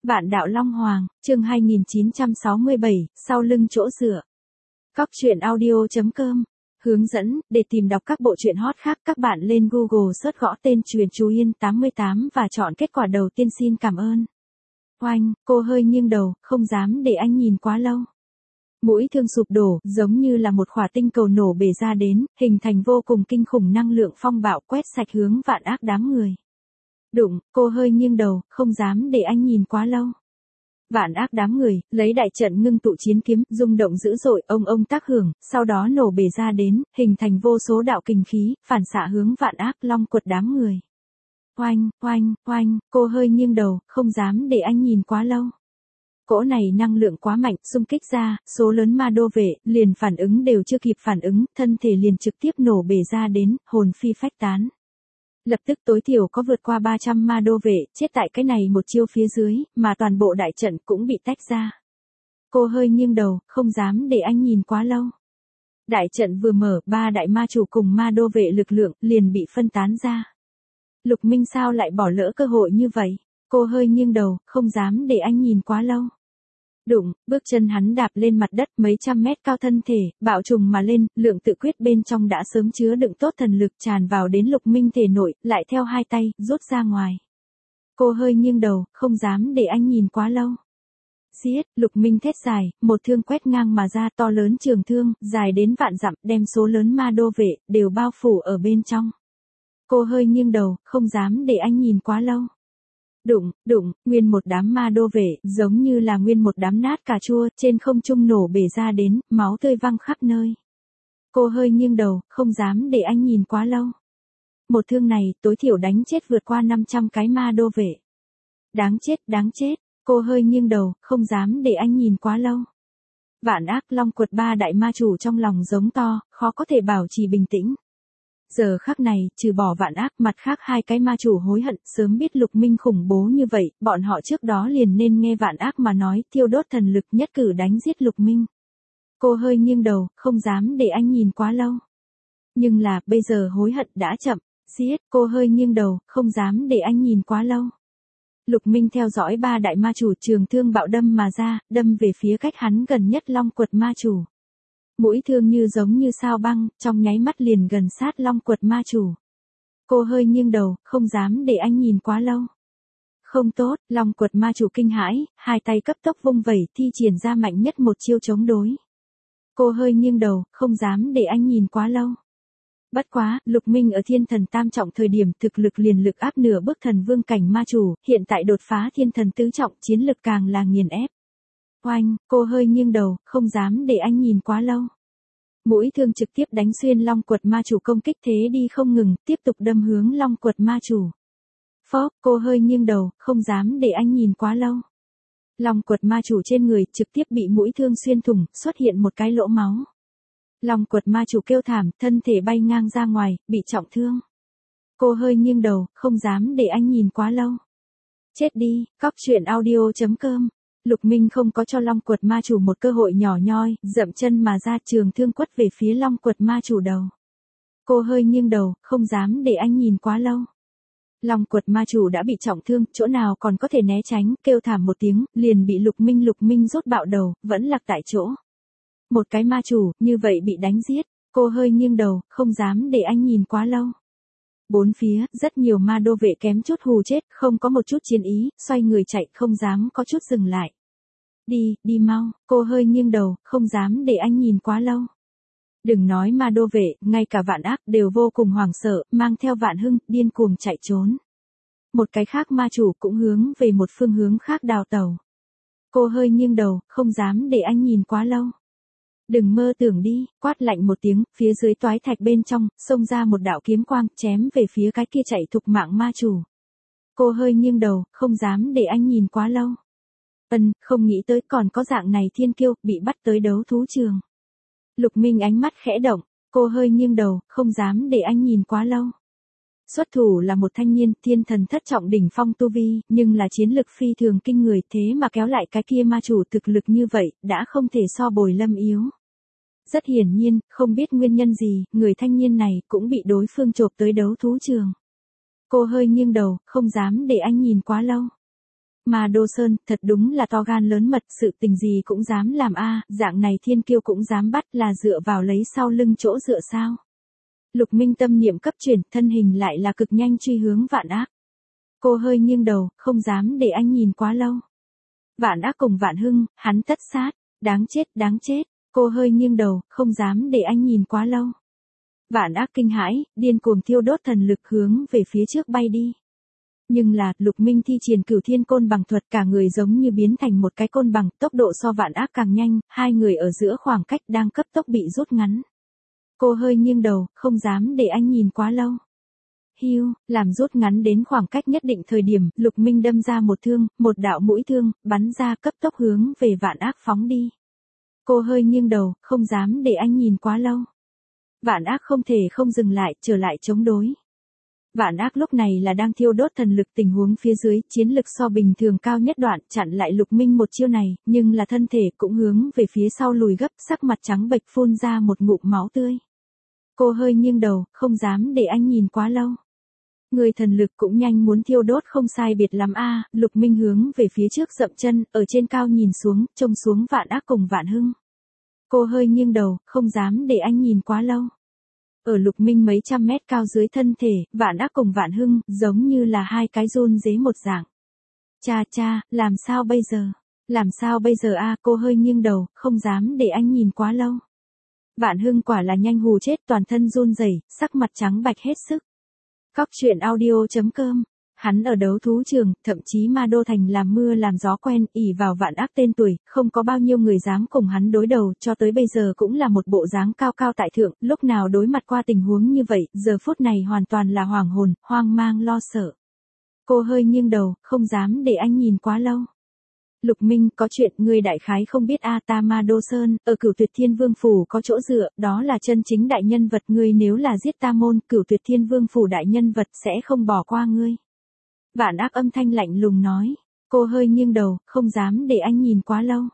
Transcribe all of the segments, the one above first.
Vạn đạo Long Hoàng, chương 2967, sau lưng chỗ dựa. Cóc truyện audio.com. Hướng dẫn, để tìm đọc các bộ truyện hot khác các bạn lên Google search gõ tên Truyện Chú Yên 88 và chọn kết quả đầu tiên xin cảm ơn. Oanh, cô hơi nghiêng đầu, không dám để anh nhìn quá lâu. Mũi thương sụp đổ, giống như là một khỏa tinh cầu nổ bể ra đến, hình thành vô cùng kinh khủng năng lượng phong bạo quét sạch hướng vạn ác đám người. Đụng, cô hơi nghiêng đầu, không dám để anh nhìn quá lâu. Vạn ác đám người, lấy đại trận ngưng tụ chiến kiếm, rung động dữ dội, ông tác hưởng, sau đó nổ bể ra đến, hình thành vô số đạo kình khí, phản xạ hướng vạn ác long quật đám người. Oanh, oanh, oanh, cô hơi nghiêng đầu, không dám để anh nhìn quá lâu. Cỗ này năng lượng quá mạnh, xung kích ra, số lớn ma đô vệ, liền phản ứng đều chưa kịp phản ứng, thân thể liền trực tiếp nổ bể ra đến, hồn phi phách tán. Lập tức tối thiểu có vượt qua 300 ma đô vệ, chết tại cái này một chiêu phía dưới, mà toàn bộ đại trận cũng bị tách ra. Cô hơi nghiêng đầu, không dám để anh nhìn quá lâu. Đại trận vừa mở, ba đại ma chủ cùng ma đô vệ lực lượng, liền bị phân tán ra. Lục Minh sao lại bỏ lỡ cơ hội như vậy? Cô hơi nghiêng đầu, không dám để anh nhìn quá lâu. Đụng, bước chân hắn đạp lên mặt đất mấy trăm mét cao thân thể, bạo trùng mà lên, lượng tự quyết bên trong đã sớm chứa đựng tốt thần lực tràn vào đến Lục Minh thể nội, lại theo hai tay, rút ra ngoài. Cô hơi nghiêng đầu, không dám để anh nhìn quá lâu. Giết, Lục Minh thét dài, một thương quét ngang mà ra to lớn trường thương, dài đến vạn dặm, đem số lớn ma đô vệ, đều bao phủ ở bên trong. Cô hơi nghiêng đầu, không dám để anh nhìn quá lâu. Đụng, đụng, nguyên một đám ma đô vệ, giống như là nguyên một đám nát cà chua, trên không trung nổ bể ra đến, máu tươi văng khắp nơi. Cô hơi nghiêng đầu, không dám để anh nhìn quá lâu. Một thương này, tối thiểu đánh chết vượt qua 500 cái ma đô vệ. Đáng chết, cô hơi nghiêng đầu, không dám để anh nhìn quá lâu. Vạn ác long quật ba đại ma chủ trong lòng giống to, khó có thể bảo trì bình tĩnh. Giờ khắc này, trừ bỏ vạn ác, mặt khác hai cái ma chủ hối hận, sớm biết Lục Minh khủng bố như vậy, bọn họ trước đó liền nên nghe vạn ác mà nói, thiêu đốt thần lực nhất cử đánh giết Lục Minh. Cô hơi nghiêng đầu, không dám để anh nhìn quá lâu. Nhưng là, bây giờ hối hận đã chậm, giết, cô hơi nghiêng đầu, không dám để anh nhìn quá lâu. Lục Minh theo dõi ba đại ma chủ trường thương bạo đâm mà ra, đâm về phía cách hắn gần nhất long quật ma chủ. Mũi thương như giống như sao băng, trong nháy mắt liền gần sát long quật ma chủ. Cô hơi nghiêng đầu, không dám để anh nhìn quá lâu. Không tốt, long quật ma chủ kinh hãi, hai tay cấp tốc vung vẩy thi triển ra mạnh nhất một chiêu chống đối. Cô hơi nghiêng đầu, không dám để anh nhìn quá lâu. Bất quá, Lục Minh ở thiên thần tam trọng thời điểm thực lực liền lực áp nửa bước thần vương cảnh ma chủ, hiện tại đột phá thiên thần tứ trọng chiến lực càng là nghiền ép. Oanh, cô hơi nghiêng đầu, không dám để anh nhìn quá lâu. Mũi thương trực tiếp đánh xuyên long quật ma chủ công kích thế đi không ngừng, tiếp tục đâm hướng long quật ma chủ. Phốc, cô hơi nghiêng đầu, không dám để anh nhìn quá lâu. Long quật ma chủ trên người trực tiếp bị mũi thương xuyên thủng, xuất hiện một cái lỗ máu. Long quật ma chủ kêu thảm, thân thể bay ngang ra ngoài, bị trọng thương. Cô hơi nghiêng đầu, không dám để anh nhìn quá lâu. Chết đi, cóc truyện audio.com. Lục Minh không có cho long quật ma chủ một cơ hội nhỏ nhoi, dậm chân mà ra trường thương quất về phía long quật ma chủ đầu. Cô hơi nghiêng đầu, không dám để anh nhìn quá lâu. Long quật ma chủ đã bị trọng thương, chỗ nào còn có thể né tránh, kêu thảm một tiếng, liền bị Lục Minh rốt bạo đầu, vẫn lạc tại chỗ. Một cái ma chủ, như vậy bị đánh giết, cô hơi nghiêng đầu, không dám để anh nhìn quá lâu. Bốn phía, rất nhiều ma đô vệ kém chút hù chết, không có một chút chiến ý, xoay người chạy, không dám có chút dừng lại. Đi mau, cô hơi nghiêng đầu, không dám để anh nhìn quá lâu. Đừng nói ma đô vệ, ngay cả vạn ác đều vô cùng hoảng sợ, mang theo vạn hưng, điên cuồng chạy trốn. Một cái khác ma chủ cũng hướng về một phương hướng khác đào tẩu. Cô hơi nghiêng đầu, không dám để anh nhìn quá lâu. Đừng mơ tưởng đi, quát lạnh một tiếng, phía dưới toái thạch bên trong, xông ra một đạo kiếm quang, chém về phía cái kia chạy thục mạng ma chủ. Cô hơi nghiêng đầu, không dám để anh nhìn quá lâu. Không nghĩ tới còn có dạng này thiên kiêu, bị bắt tới đấu thú trường. Lục Minh ánh mắt khẽ động, cô hơi nghiêng đầu, không dám để anh nhìn quá lâu. Xuất thủ là một thanh niên, thiên thần thất trọng đỉnh phong tu vi, nhưng là chiến lực phi thường kinh người, thế mà kéo lại cái kia ma chủ thực lực như vậy, đã không thể so bồi Lâm yếu. Rất hiển nhiên, không biết nguyên nhân gì, người thanh niên này cũng bị đối phương chộp tới đấu thú trường. Cô hơi nghiêng đầu, không dám để anh nhìn quá lâu. Ma Đô Sơn, thật đúng là to gan lớn mật, sự tình gì cũng dám làm a, dạng này thiên kiêu cũng dám bắt, là dựa vào lấy sau lưng chỗ dựa sao? Lục Minh tâm niệm cấp chuyển, thân hình lại là cực nhanh truy hướng Vạn Ác. Cô hơi nghiêng đầu, không dám để anh nhìn quá lâu. Vạn Ác cùng Vạn Hưng, hắn tất sát, đáng chết, đáng chết. Cô hơi nghiêng đầu, không dám để anh nhìn quá lâu. Vạn Ác kinh hãi, điên cuồng thiêu đốt thần lực hướng về phía trước bay đi. Nhưng là, Lục Minh thi triển Cửu Thiên Côn Bằng thuật, cả người giống như biến thành một cái côn bằng, tốc độ so Vạn Ác càng nhanh, hai người ở giữa khoảng cách đang cấp tốc bị rút ngắn. Cô hơi nghiêng đầu, không dám để anh nhìn quá lâu. Hiu, làm rút ngắn đến khoảng cách nhất định thời điểm, Lục Minh đâm ra một thương, một đạo mũi thương, bắn ra cấp tốc hướng về Vạn Ác phóng đi. Cô hơi nghiêng đầu, không dám để anh nhìn quá lâu. Vạn Ác không thể không dừng lại, trở lại chống đối. Vạn Ác lúc này là đang thiêu đốt thần lực, tình huống phía dưới, chiến lực so bình thường cao nhất đoạn, chặn lại Lục Minh một chiêu này, nhưng là thân thể cũng hướng về phía sau lùi gấp, sắc mặt trắng bệch phun ra một ngụm máu tươi. Cô hơi nghiêng đầu, không dám để anh nhìn quá lâu. Người thần lực cũng nhanh muốn thiêu đốt không sai biệt lắm a. Lục Minh hướng về phía trước dậm chân, ở trên cao nhìn xuống, trông xuống Vạn Ác cùng Vạn Hưng. Cô hơi nghiêng đầu, không dám để anh nhìn quá lâu. Ở Lục Minh mấy trăm mét cao dưới thân thể, Vạn Ác cùng Vạn Hưng, giống như là hai cái run rế một dạng. Cha cha, làm sao bây giờ? Làm sao bây giờ a? Cô hơi nghiêng đầu, không dám để anh nhìn quá lâu. Vạn Hưng quả là nhanh hù chết, toàn thân run rẩy, sắc mặt trắng bạch hết sức. Cóc truyện audio.com. Hắn ở đấu thú trường, thậm chí Ma Đô Thành làm mưa làm gió quen, ỷ vào Vạn Ác tên tuổi, không có bao nhiêu người dám cùng hắn đối đầu, cho tới bây giờ cũng là một bộ dáng cao cao tại thượng, lúc nào đối mặt qua tình huống như vậy, giờ phút này hoàn toàn là hoảng hồn, hoang mang lo sợ. Cô hơi nghiêng đầu, không dám để anh nhìn quá lâu. Lục Minh, có chuyện ngươi đại khái không biết a, ta Ma Đô Sơn, ở Cửu Tuyệt Thiên Vương phủ có chỗ dựa, đó là chân chính đại nhân vật, ngươi nếu là giết ta môn, Cửu Tuyệt Thiên Vương phủ đại nhân vật sẽ không bỏ qua ngươi. Vạn Ác âm thanh lạnh lùng nói. Cô hơi nghiêng đầu, không dám để anh nhìn quá lâu.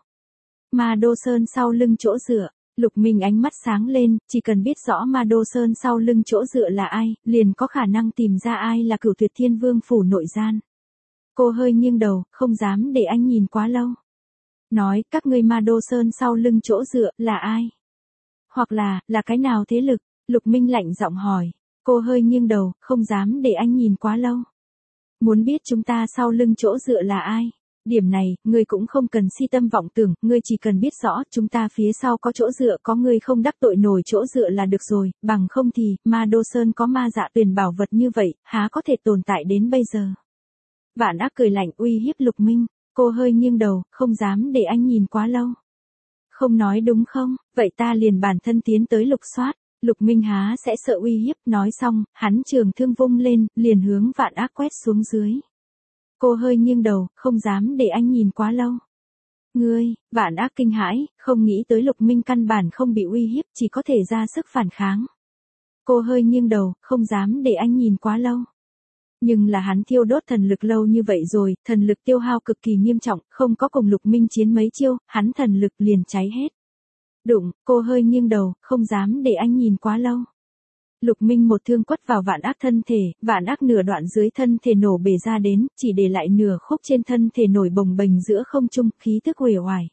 Ma Đô Sơn sau lưng chỗ dựa. Lục Minh ánh mắt sáng lên, chỉ cần biết rõ Ma Đô Sơn sau lưng chỗ dựa là ai, liền có khả năng tìm ra ai là Cửu Tuyệt Thiên Vương phủ nội gian. Cô hơi nghiêng đầu, không dám để anh nhìn quá lâu. Nói, các ngươi Ma Đô Sơn sau lưng chỗ dựa, là ai? Hoặc là cái nào thế lực? Lục Minh lạnh giọng hỏi. Cô hơi nghiêng đầu, không dám để anh nhìn quá lâu. Muốn biết chúng ta sau lưng chỗ dựa là ai? Điểm này, ngươi cũng không cần si tâm vọng tưởng, ngươi chỉ cần biết rõ, chúng ta phía sau có chỗ dựa, có ngươi không đắc tội nổi chỗ dựa là được rồi, bằng không thì, Ma Đô Sơn có ma dạ tuyền bảo vật như vậy, há có thể tồn tại đến bây giờ. Vạn Ác cười lạnh uy hiếp Lục Minh, cô hơi nghiêng đầu, không dám để anh nhìn quá lâu. Không nói đúng không, vậy ta liền bản thân tiến tới lục soát. Lục Minh há sẽ sợ uy hiếp, nói xong, hắn trường thương vung lên, liền hướng Vạn Ác quét xuống dưới. Cô hơi nghiêng đầu, không dám để anh nhìn quá lâu. Ngươi, Vạn Ác kinh hãi, không nghĩ tới Lục Minh căn bản không bị uy hiếp, chỉ có thể ra sức phản kháng. Cô hơi nghiêng đầu, không dám để anh nhìn quá lâu. Nhưng là hắn thiêu đốt thần lực lâu như vậy rồi, thần lực tiêu hao cực kỳ nghiêm trọng, không có cùng Lục Minh chiến mấy chiêu, hắn thần lực liền cháy hết. Đụng, cô hơi nghiêng đầu, không dám để anh nhìn quá lâu. Lục Minh một thương quất vào Vạn Ác thân thể, Vạn Ác nửa đoạn dưới thân thể nổ bể ra đến, chỉ để lại nửa khúc trên thân thể nổi bồng bềnh giữa không trung, khí tức uể oải.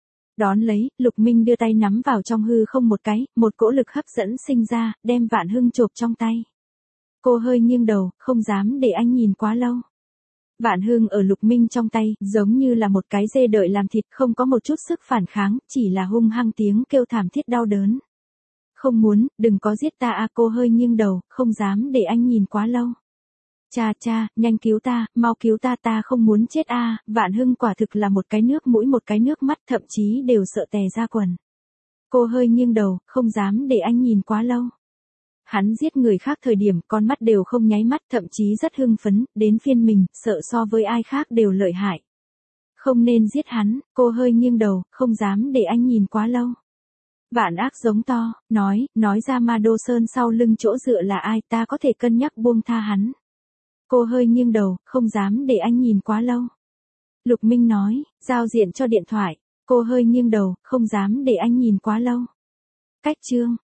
Đón lấy, Lục Minh đưa tay nắm vào trong hư không một cái, một cỗ lực hấp dẫn sinh ra, đem Vạn Hưng chộp trong tay. Cô hơi nghiêng đầu, không dám để anh nhìn quá lâu. Vạn Hưng ở Lục Minh trong tay, giống như là một cái dê đợi làm thịt, không có một chút sức phản kháng, chỉ là hung hăng tiếng kêu thảm thiết đau đớn. Không muốn, đừng có giết ta a. Cô hơi nghiêng đầu, không dám để anh nhìn quá lâu. Cha cha, nhanh cứu ta, mau cứu ta, ta không muốn chết a. Vạn Hưng quả thực là một cái nước mũi một cái nước mắt, thậm chí đều sợ tè ra quần. Cô hơi nghiêng đầu, không dám để anh nhìn quá lâu. Hắn giết người khác thời điểm con mắt đều không nháy mắt, thậm chí rất hưng phấn, đến phiên mình, sợ so với ai khác đều lợi hại. Không nên giết hắn, cô hơi nghiêng đầu, không dám để anh nhìn quá lâu. Vạn Ác giống to, nói ra Ma Đô Sơn sau lưng chỗ dựa là ai, ta có thể cân nhắc buông tha hắn. Cô hơi nghiêng đầu, không dám để anh nhìn quá lâu. Lục Minh nói, giao diện cho điện thoại. Cô hơi nghiêng đầu, không dám để anh nhìn quá lâu. Cách chương.